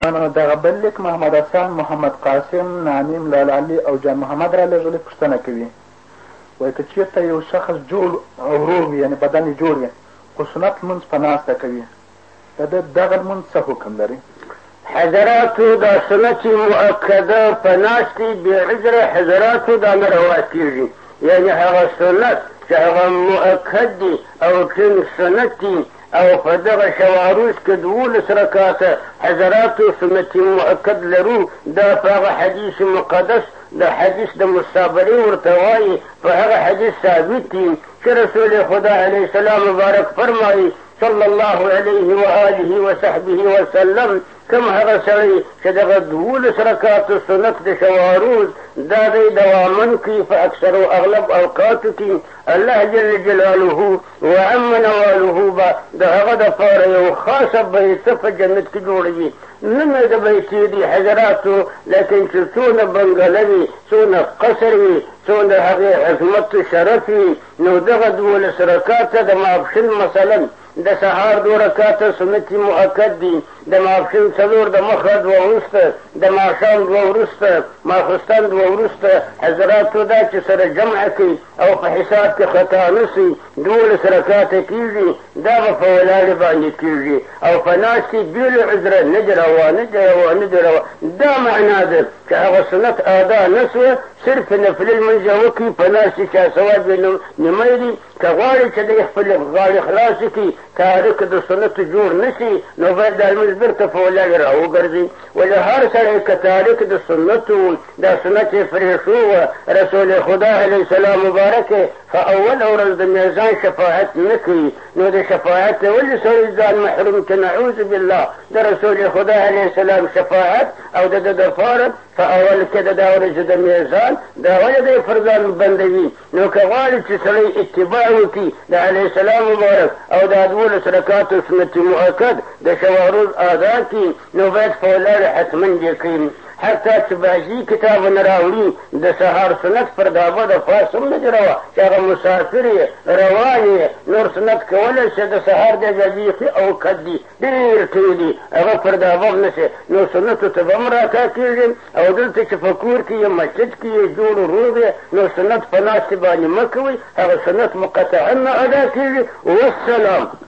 دغه بل لیک محمد حسن، محمد قاسم، نعیم، لال علي او جان محمد را لېږلي پوښتنه کوي، وایي که چېرته یو شخص جوړ او روغ وي، یعنې بدن یې جوړ وي، خو سنت لمونځ په ناسته کوي، د ده دغه لمونځ څه حکم لري؟ حضراتو دا سنت مؤکده په ناستې بېعذره حضراتو دا نه روا کېږي، یعنې هغه سنت چې هغه مؤکد دي او ټینګ سنت دي او په دغه شواروز کې 12 رکعاته حضراتو سنت مؤکد لرو، دا په هغه حدیث مقدس د حدیث د مصابرې ورته وایي، په هغه حدیث ثابت دي چې رسول خدا علیه السلام مبارک فرمایي صلی الله علیه و آله و صحبه وسلم کوم هغه سړی چې دغه 12 رکعاتو سنت د شواروز دا دی دوامن کوي په اکثر او اغلب اوقاتو کې، الله جل جلاله وعم نواله به د هغه دپاره یو خاصه بیته په جنت کې جوړوي. نه د بیتې دي حضراتو، لیکن چې څونه بنګله وي، څونه قصر وي، څونه د هغې عظمت و شرف وي، نو دغه 12 رکعاته د ماپښین مثلا د سهار 2 رکعاته سنت مؤکد دي، د ماپښین 4 د مخه 2 وروسته، د ماښام 2 وروسته، ماخوستن 2 وروسته حضراتو دا چې سره جمع کوي او په حساب کې خطا نه سي 12 رکعاته کېږي، دا به په ولاړې باندې کېږي او په ناستې بېل عذره نه دي روا نه دي روا نه دي روا. دا معنا ده چې هغه سنت ادا نه سوه، صرف نفل لمونځ وکړي، په ناستې چا ثواب یې نیمی که غواړي چې دی خپل غاړې خلاصې کړي، تارک د سنتو جوړ نه شي، نو باید دا لمونځ بېرته په ولاړې را وګرځي. ولې هر سړی که تارک د سنتو دا سنت یې پرېښو وه، رسول خدا علیه السلام مبارک په اوله ورځ د میزان شفاعت نه کوي، نو د شفاعت ولې سړی ځان محروم که نعوذ بالله د رسول خدا علیه السلام شفاعت او د ده دپاره په اول کې د دا ورځې د میزان دا ولې دی پر ځان بندوي. نو که غواړي چې سړی اتباع وکړي د علیه السلام مبارک او دا 12 رکعاتو سنت مؤکد د شواروز ادا کړي، نو باید په ولاړې حتما دې کوي. حتی چې بعضي کتابونه راوړي د سهار سنت پر دابه د پاس هم نه دي روا، چې هغه مسافر یې روان یې نور سنت کولی شي، د سهار دی بیا بیخي اوقد دي ډېر ټوی دي، هغه پر دابه هم نه شي، نو سنتو ته به هم راکا کېږي. او دلته چې په کور کې یې مسجد کې یې جوړ روغ یې، نو سنت په ناستې باندې مه کوئ، هغه سنت مقطعا نه ادا کېږي. والسلام.